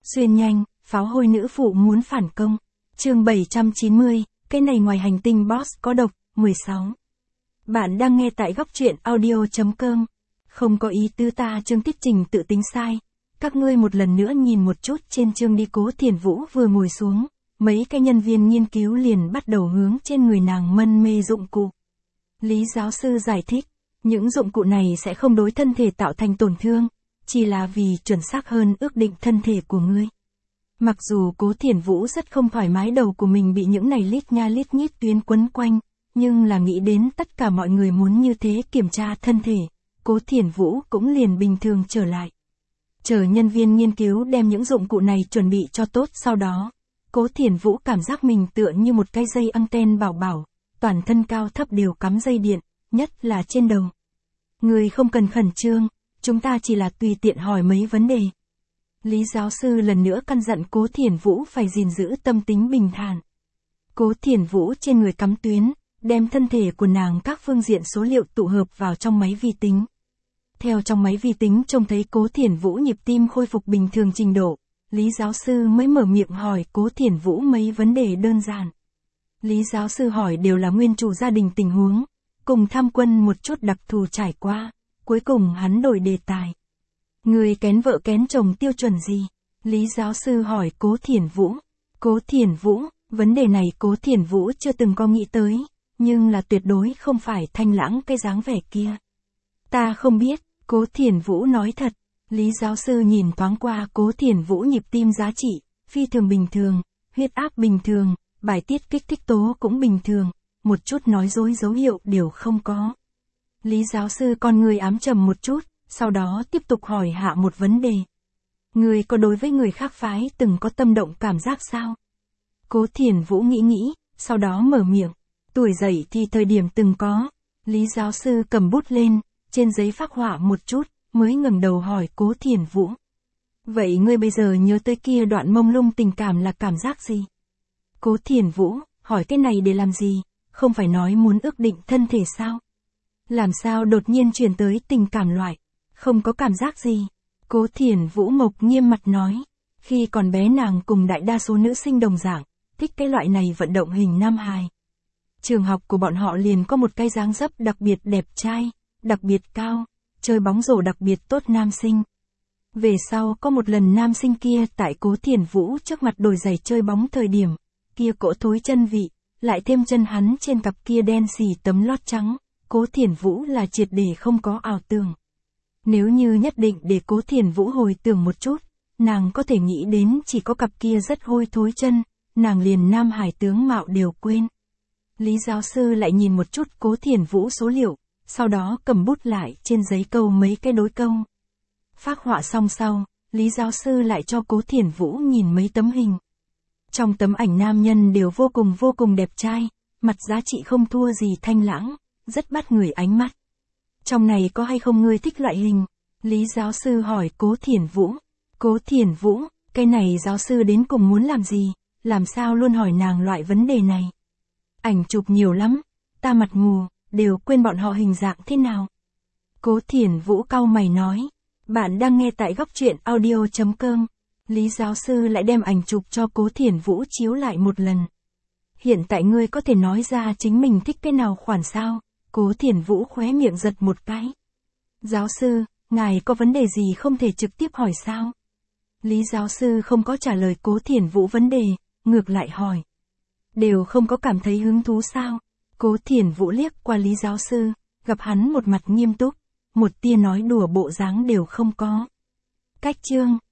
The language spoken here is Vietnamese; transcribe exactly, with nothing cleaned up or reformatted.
Xuyên nhanh, pháo hôi nữ phụ muốn phản công. Chương bảy trăm chín mươi, cái này ngoài hành tinh boss có độc, mười sáu. Bạn đang nghe tại góc truyện audio.com. Không có ý tứ ta chương tiết trình tự tính sai. Các ngươi một lần nữa nhìn một chút trên chương đi. Cố Thiền Vũ vừa ngồi xuống, mấy cái nhân viên nghiên cứu liền bắt đầu hướng trên người nàng mân mê dụng cụ. Lý giáo sư giải thích, những dụng cụ này sẽ không đối thân thể tạo thành tổn thương, chỉ là vì chuẩn xác hơn ước định thân thể của ngươi. Mặc dù Cố Thiền Vũ rất không thoải mái, đầu của mình bị những này lít nha lít nhít tuyến quấn quanh, nhưng là nghĩ đến tất cả mọi người muốn như thế kiểm tra thân thể, Cố Thiền Vũ cũng liền bình thường trở lại. Chờ nhân viên nghiên cứu đem những dụng cụ này chuẩn bị cho tốt, sau đó, Cố Thiền Vũ cảm giác mình tựa như một cái dây anten bảo bảo, toàn thân cao thấp đều cắm dây điện, nhất là trên đầu. Người không cần khẩn trương, chúng ta chỉ là tùy tiện hỏi mấy vấn đề. Lý giáo sư lần nữa căn dặn Cố Thiền Vũ phải gìn giữ tâm tính bình thản. Cố Thiền Vũ trên người cắm tuyến, đem thân thể của nàng các phương diện số liệu tụ hợp vào trong máy vi tính. Theo trong máy vi tính trông thấy Cố Thiền Vũ nhịp tim khôi phục bình thường trình độ, Lý giáo sư mới mở miệng hỏi Cố Thiền Vũ mấy vấn đề đơn giản. Lý giáo sư hỏi đều là nguyên chủ gia đình tình huống, cùng tham quân một chút đặc thù trải qua, cuối cùng hắn đổi đề tài. Người kén vợ kén chồng tiêu chuẩn gì? Lý giáo sư hỏi Cố Thiền Vũ. Cố Thiền Vũ, vấn đề này Cố Thiền Vũ chưa từng có nghĩ tới, nhưng là tuyệt đối không phải Thanh Lãng cái dáng vẻ kia. Ta không biết, Cố Thiền Vũ nói thật. Lý giáo sư nhìn thoáng qua Cố Thiền Vũ nhịp tim giá trị, phi thường bình thường, huyết áp bình thường, bài tiết kích thích tố cũng bình thường, một chút nói dối dấu hiệu đều không có. Lý giáo sư con người ám trầm một chút, sau đó tiếp tục hỏi hạ một vấn đề. Người có đối với người khác phái từng có tâm động cảm giác sao? Cố Thiền Vũ nghĩ nghĩ, sau đó mở miệng. Tuổi dậy thì thời điểm từng có. Lý giáo sư cầm bút lên, trên giấy phác họa một chút, mới ngẩng đầu hỏi Cố Thiền Vũ. Vậy ngươi bây giờ nhớ tới kia đoạn mông lung tình cảm là cảm giác gì? Cố Thiền Vũ, hỏi cái này để làm gì? Không phải nói muốn ước định thân thể sao? Làm sao đột nhiên chuyển tới tình cảm loại? Không có cảm giác gì. Cố Thiền Vũ mộc nghiêm mặt nói. Khi còn bé nàng cùng đại đa số nữ sinh đồng dạng, thích cái loại này vận động hình nam hài. Trường học của bọn họ liền có một cái dáng dấp đặc biệt đẹp trai, đặc biệt cao, chơi bóng rổ đặc biệt tốt nam sinh. Về sau có một lần nam sinh kia tại Cố Thiền Vũ trước mặt đổi giày chơi bóng thời điểm, kia cỗ thối chân vị, lại thêm chân hắn trên cặp kia đen xì tấm lót trắng, Cố Thiền Vũ là triệt để không có ảo tưởng. Nếu như nhất định để Cố Thiền Vũ hồi tưởng một chút, nàng có thể nghĩ đến chỉ có cặp kia rất hôi thối chân, nàng liền nam hải tướng mạo đều quên. Lý giáo sư lại nhìn một chút Cố Thiền Vũ số liệu, sau đó cầm bút lại trên giấy câu mấy cái đối câu. Phác họa xong sau, Lý giáo sư lại cho Cố Thiền Vũ nhìn mấy tấm hình. Trong tấm ảnh nam nhân đều vô cùng vô cùng đẹp trai, mặt giá trị không thua gì Thanh Lãng, rất bắt người ánh mắt. Trong này có hay không ngươi thích loại hình? Lý giáo sư hỏi Cố Thiền Vũ. Cố Thiền Vũ, cái này giáo sư đến cùng muốn làm gì? Làm sao luôn hỏi nàng loại vấn đề này? Ảnh chụp nhiều lắm, ta mặt mù, đều quên bọn họ hình dạng thế nào. Cố Thiền Vũ cau mày nói. Bạn đang nghe tại góc truyện audio.com. Lý giáo sư lại đem ảnh chụp cho Cố Thiền Vũ chiếu lại một lần. Hiện tại ngươi có thể nói ra chính mình thích cái nào khoản sao? Cố Thiền Vũ khóe miệng giật một cái. Giáo sư, ngài có vấn đề gì không thể trực tiếp hỏi sao? Lý giáo sư không có trả lời Cố Thiền Vũ vấn đề, ngược lại hỏi. Đều không có cảm thấy hứng thú sao? Cố Thiền Vũ liếc qua Lý giáo sư, gặp hắn một mặt nghiêm túc, một tia nói đùa bộ dáng đều không có. Cách chương.